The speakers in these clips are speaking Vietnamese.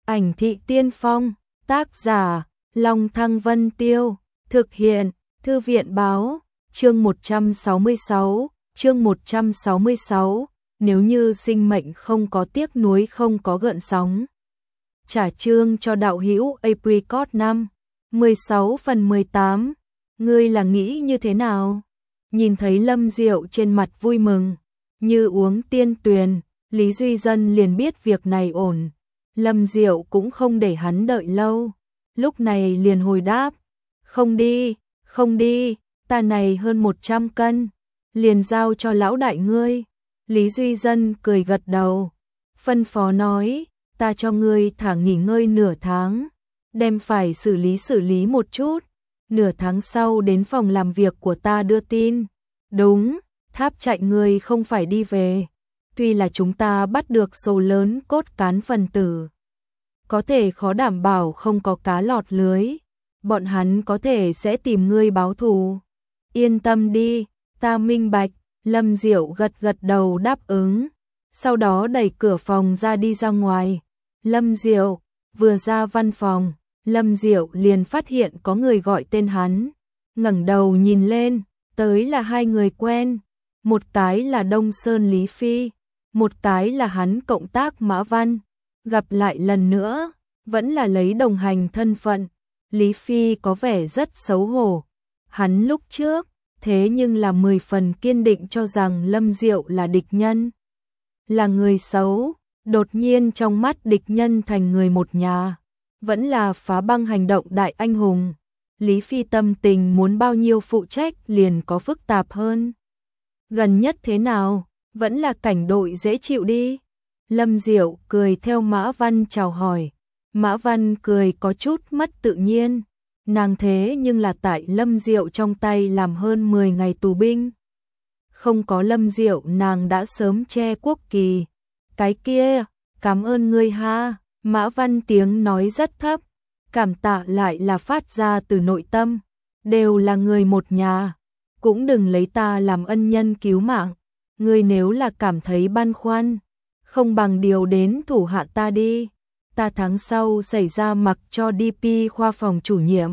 Ảnh thị tiên phong, tác giả, Long Thăng Vân Tiêu, thực hiện, Thư viện báo, chương 166, nếu như sinh mệnh không có tiếc nuối không có gợn sóng. Trả chương cho đạo hữu Apricot 5, 16 phần 18, ngươi là nghĩ như thế nào? Nhìn thấy Lâm Diệu trên mặt vui mừng, như uống tiên tuyền, Lý Duy Dân liền biết việc này ổn. Lâm Diệu cũng không để hắn đợi lâu, lúc này liền hồi đáp, không đi, ta này hơn 100 cân, liền giao cho lão đại ngươi. Lý Duy Dân cười gật đầu, phân phó nói, ta cho ngươi thả nghỉ ngơi nửa tháng, đem phải xử lý một chút, nửa tháng sau đến phòng làm việc của ta đưa tin. Đúng, tháp chạy ngươi không phải đi về, tuy là chúng ta bắt được số lớn cốt cán phần tử, có thể khó đảm bảo không có cá lọt lưới, bọn hắn có thể sẽ tìm ngươi báo thù. Yên tâm đi, ta minh bạch. Lâm Diệu gật đầu đáp ứng, sau đó đẩy cửa phòng ra đi ra ngoài. Lâm Diệu vừa ra văn phòng, Lâm Diệu liền phát hiện có người gọi tên hắn, ngẩng đầu nhìn lên, tới là hai người quen, một cái là Đông Sơn Lý Phi, một cái là hắn cộng tác Mã Văn. Gặp lại lần nữa, vẫn là lấy đồng hành thân phận. Lý Phi có vẻ rất xấu hổ, hắn lúc trước thế nhưng là 10 phần kiên định cho rằng Lâm Diệu là địch nhân, là người xấu, đột nhiên trong mắt địch nhân thành người một nhà, vẫn là phá băng hành động đại anh hùng. Lý Phi tâm tình muốn bao nhiêu phụ trách liền có phức tạp hơn. Gần nhất thế nào, vẫn là cảnh đội dễ chịu đi. Lâm Diệu cười theo Mã Văn chào hỏi, Mã Văn cười có chút mất tự nhiên. Nàng thế nhưng là tại Lâm Diệu trong tay làm hơn 10 ngày tù binh. Không có Lâm Diệu nàng đã sớm che quốc kỳ. Cái kia, cảm ơn ngươi ha. Mã Văn tiếng nói rất thấp, cảm tạ lại là phát ra từ nội tâm. Đều là người một nhà, cũng đừng lấy ta làm ân nhân cứu mạng. Ngươi nếu là cảm thấy băn khoăn, không bằng điều đến thủ hạ ta đi. Ta tháng sau xảy ra mặc cho DP khoa phòng chủ nhiệm.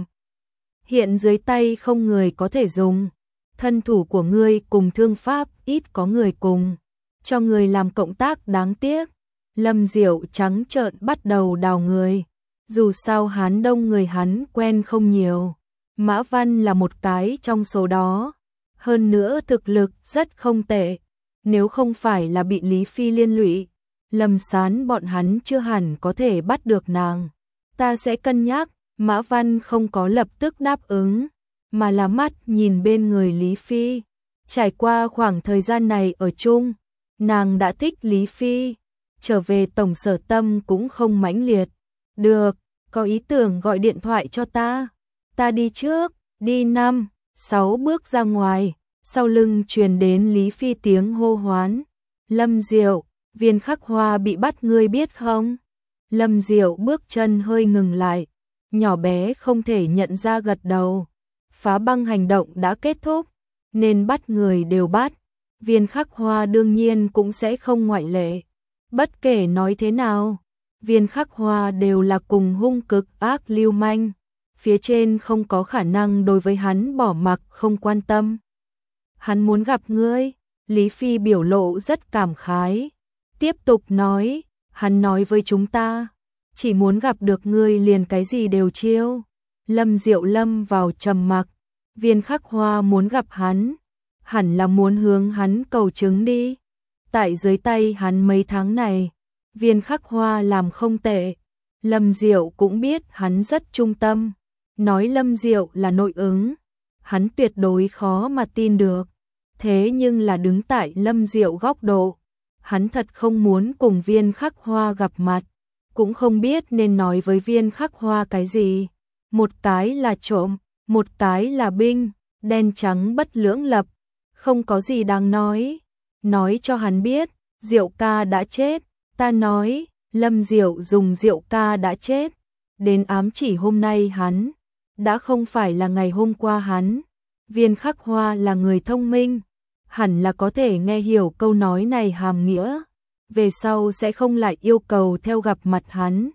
Hiện dưới tay không người có thể dùng, thân thủ của ngươi cùng thương pháp ít có người cùng, cho người làm cộng tác đáng tiếc. Lâm Diệu trắng trợn bắt đầu đào người, dù sao hắn đông người hắn quen không nhiều, Mã Văn là một cái trong số đó, hơn nữa thực lực rất không tệ, nếu không phải là bị Lý Phi liên lụy, Lâm Sán bọn hắn chưa hẳn có thể bắt được nàng. Ta sẽ cân nhắc. Mã Văn không có lập tức đáp ứng, mà là mắt nhìn bên người Lý Phi. Trải qua khoảng thời gian này ở chung, nàng đã thích Lý Phi, trở về tổng sở tâm cũng không mãnh liệt. Được, có ý tưởng gọi điện thoại cho ta. Ta đi trước, đi 5, 6 bước ra ngoài, sau lưng truyền đến Lý Phi tiếng hô hoán. Lâm Diệu, Viên Khắc Hoa bị bắt ngươi biết không? Lâm Diệu bước chân hơi ngừng lại, nhỏ bé không thể nhận ra gật đầu. Phá băng hành động đã kết thúc, nên bắt người đều bắt. Viên Khắc Hoa đương nhiên cũng sẽ không ngoại lệ. Bất kể nói thế nào, Viên Khắc Hoa đều là cùng hung cực ác lưu manh. Phía trên không có khả năng đối với hắn bỏ mặc không quan tâm. Hắn muốn gặp ngươi. Lý Phi biểu lộ rất cảm khái. Tiếp tục nói, hắn nói với chúng ta, chỉ muốn gặp được ngươi liền cái gì đều chiêu. Lâm Diệu lâm vào trầm mặc. Viên Khắc Hoa muốn gặp hắn, hẳn là muốn hướng hắn cầu chứng đi. Tại dưới tay hắn mấy tháng này, Viên Khắc Hoa làm không tệ. Lâm Diệu cũng biết hắn rất trung tâm. Nói Lâm Diệu là nội ứng, hắn tuyệt đối khó mà tin được. Thế nhưng là đứng tại Lâm Diệu góc độ, hắn thật không muốn cùng Viên Khắc Hoa gặp mặt, cũng không biết nên nói với Viên Khắc Hoa cái gì. Một cái là trộm, một cái là binh, đen trắng bất lưỡng lập, không có gì đáng nói. Nói cho hắn biết, Diệu ca đã chết. Ta nói, Lâm Diệu dùng Diệu ca đã chết, đến ám chỉ hôm nay hắn, đã không phải là ngày hôm qua hắn. Viên Khắc Hoa là người thông minh, hẳn là có thể nghe hiểu câu nói này hàm nghĩa, về sau sẽ không lại yêu cầu theo gặp mặt hắn.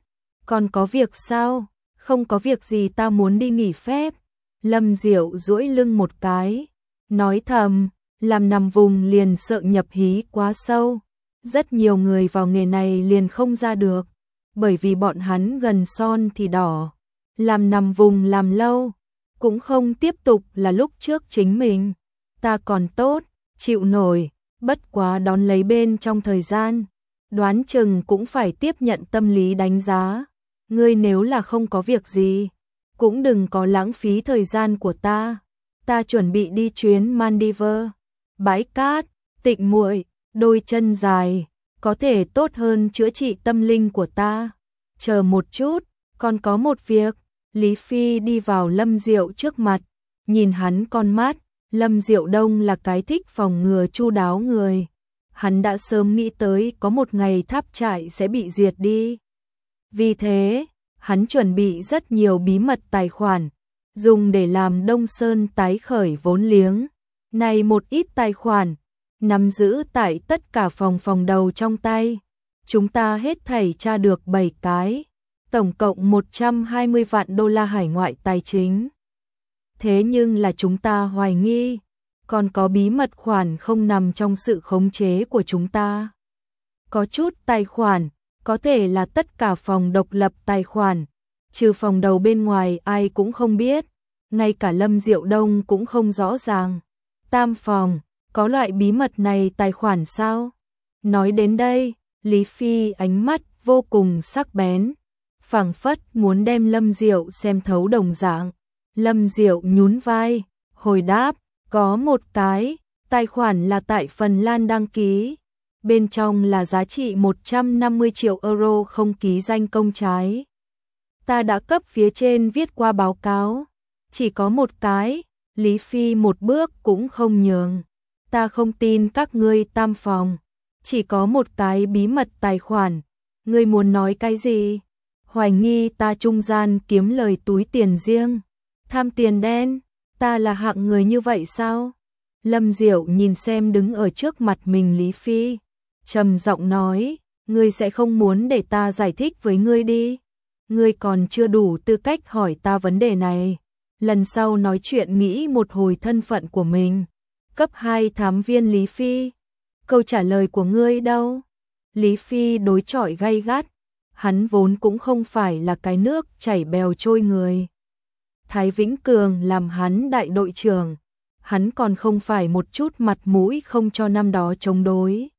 Còn có việc sao? Không có việc gì, ta muốn đi nghỉ phép. Lâm Diệu duỗi lưng một cái, nói thầm, làm nằm vùng liền sợ nhập hí quá sâu. Rất nhiều người vào nghề này liền không ra được, bởi vì bọn hắn gần son thì đỏ. Làm nằm vùng làm lâu, cũng không tiếp tục là lúc trước chính mình. Ta còn tốt, chịu nổi, bất quá đón lấy bên trong thời gian. Đoán chừng cũng phải tiếp nhận tâm lý đánh giá. Ngươi nếu là không có việc gì, cũng đừng có lãng phí thời gian của ta. Ta chuẩn bị đi chuyến Maldives, bãi cát, tịnh muội, đôi chân dài, có thể tốt hơn chữa trị tâm linh của ta. Chờ một chút, còn có một việc. Lý Phi đi vào Lâm Diệu trước mặt, nhìn hắn con mắt. Lâm Diệu Đông là cái thích phòng ngừa chu đáo người. Hắn đã sớm nghĩ tới có một ngày tháp trại sẽ bị diệt đi. Vì thế, hắn chuẩn bị rất nhiều bí mật tài khoản, dùng để làm Đông Sơn tái khởi vốn liếng. Này một ít tài khoản, nắm giữ tại tất cả phòng đầu trong tay. Chúng ta hết thảy tra được 7 cái, tổng cộng 120 vạn đô la hải ngoại tài chính. Thế nhưng là chúng ta hoài nghi, còn có bí mật khoản không nằm trong sự khống chế của chúng ta. Có chút tài khoản, có thể là tất cả phòng độc lập tài khoản, trừ phòng đầu bên ngoài ai cũng không biết, ngay cả Lâm Diệu Đông cũng không rõ ràng. Tam phòng, có loại bí mật này tài khoản sao? Nói đến đây, Lý Phi ánh mắt vô cùng sắc bén, phảng phất muốn đem Lâm Diệu xem thấu đồng dạng. Lâm Diệu nhún vai, hồi đáp, có một cái, tài khoản là tại Phần Lan đăng ký. Bên trong là giá trị 150 triệu euro không ký danh công trái. Ta đã cấp phía trên viết qua báo cáo. Chỉ có một cái, Lý Phi một bước cũng không nhường. Ta không tin các ngươi tam phòng. Chỉ có một cái bí mật tài khoản. Ngươi muốn nói cái gì? Hoài nghi ta trung gian kiếm lời túi tiền riêng. Tham tiền đen, ta là hạng người như vậy sao? Lâm Diệu nhìn xem đứng ở trước mặt mình Lý Phi, trầm giọng nói, ngươi sẽ không muốn để ta giải thích với ngươi đi. Ngươi còn chưa đủ tư cách hỏi ta vấn đề này. Lần sau nói chuyện nghĩ một hồi thân phận của mình. Cấp 2 thám viên Lý Phi, câu trả lời của ngươi đâu? Lý Phi đối chọi gay gắt, hắn vốn cũng không phải là cái nước chảy bèo trôi người. Thái Vĩnh Cường làm hắn đại đội trưởng, hắn còn không phải một chút mặt mũi không cho năm đó chống đối.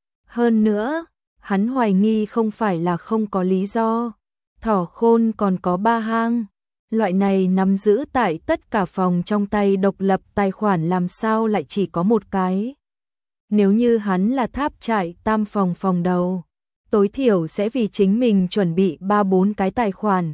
Hơn nữa, hắn hoài nghi không phải là không có lý do. Thỏ khôn còn có 3 hang, loại này nắm giữ tại tất cả phòng trong tay độc lập tài khoản làm sao lại chỉ có một cái. Nếu như hắn là tháp trại tam phòng đầu, tối thiểu sẽ vì chính mình chuẩn bị 3-4 cái tài khoản.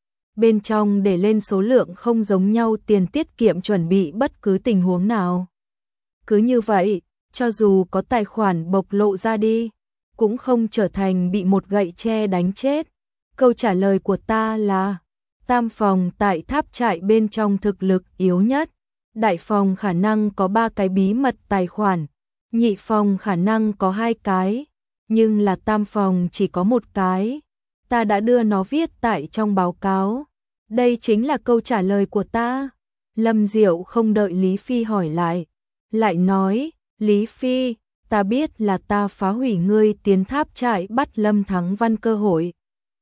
Bên trong để lên số lượng không giống nhau tiền tiết kiệm chuẩn bị bất cứ tình huống nào. Cứ như vậy, cho dù có tài khoản bộc lộ ra đi, cũng không trở thành bị một gậy tre đánh chết. Câu trả lời của ta là, tam phòng tại tháp trại bên trong thực lực yếu nhất. Đại phòng khả năng có 3 cái bí mật tài khoản, nhị phòng khả năng có 2 cái, nhưng là tam phòng chỉ có 1 cái. Ta đã đưa nó viết tại trong báo cáo. Đây chính là câu trả lời của ta. Lâm Diệu không đợi Lý Phi hỏi lại nói, Lý Phi, ta biết là ta phá hủy ngươi tiến tháp trại bắt Lâm Thắng Văn cơ hội.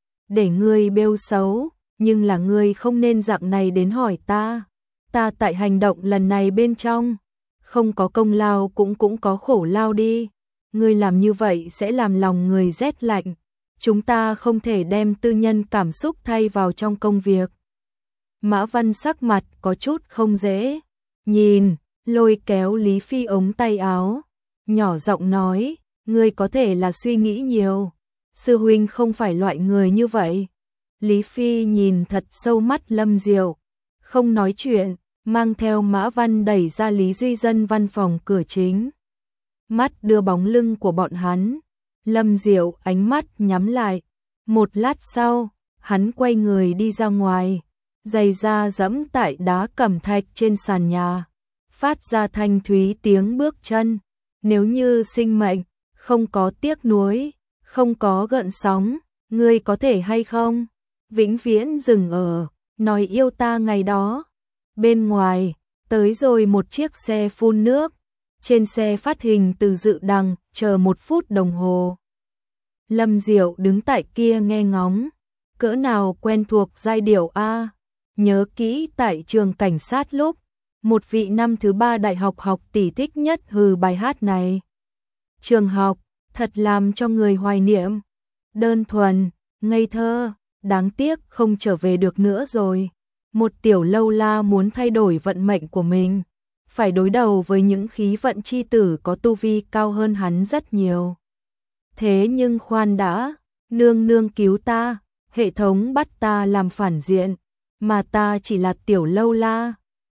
Để ngươi bêu xấu, nhưng là ngươi không nên dạng này đến hỏi ta. Ta tại hành động lần này bên trong, không có công lao cũng có khổ lao đi. Ngươi làm như vậy sẽ làm lòng người rét lạnh. Chúng ta không thể đem tư nhân cảm xúc thay vào trong công việc. Mã Văn sắc mặt có chút không dễ nhìn, lôi kéo Lý Phi ống tay áo, nhỏ giọng nói, ngươi có thể là suy nghĩ nhiều. Sư huynh không phải loại người như vậy. Lý Phi nhìn thật sâu mắt Lâm Diệu, không nói chuyện, mang theo Mã Văn đẩy ra Lý Duy Dân văn phòng cửa chính. Mắt đưa bóng lưng của bọn hắn. Lâm Diệu ánh mắt nhắm lại. Một lát sau, hắn quay người đi ra ngoài, giày da dẫm tại đá cẩm thạch trên sàn nhà, phát ra thanh thúy tiếng bước chân. Nếu như sinh mệnh không có tiếc nuối, không có gợn sóng, ngươi có thể hay không? vĩnh viễn dừng ở, nói yêu ta ngày đó. Bên ngoài, tới rồi một chiếc xe phun nước, trên xe phát hình từ dự đằng, chờ 1 phút đồng hồ. Lâm Diệu đứng tại kia nghe ngóng, cỡ nào quen thuộc giai điệu a. Nhớ kỹ tại trường cảnh sát lúc, một vị năm thứ 3 đại học học tỷ thích nhất hừ bài hát này. Trường học, thật làm cho người hoài niệm. Đơn thuần, ngây thơ, đáng tiếc không trở về được nữa rồi. Một tiểu lâu la muốn thay đổi vận mệnh của mình, phải đối đầu với những khí vận chi tử có tu vi cao hơn hắn rất nhiều. Thế nhưng khoan đã, nương nương cứu ta, hệ thống bắt ta làm phản diện, mà ta chỉ là tiểu lâu la,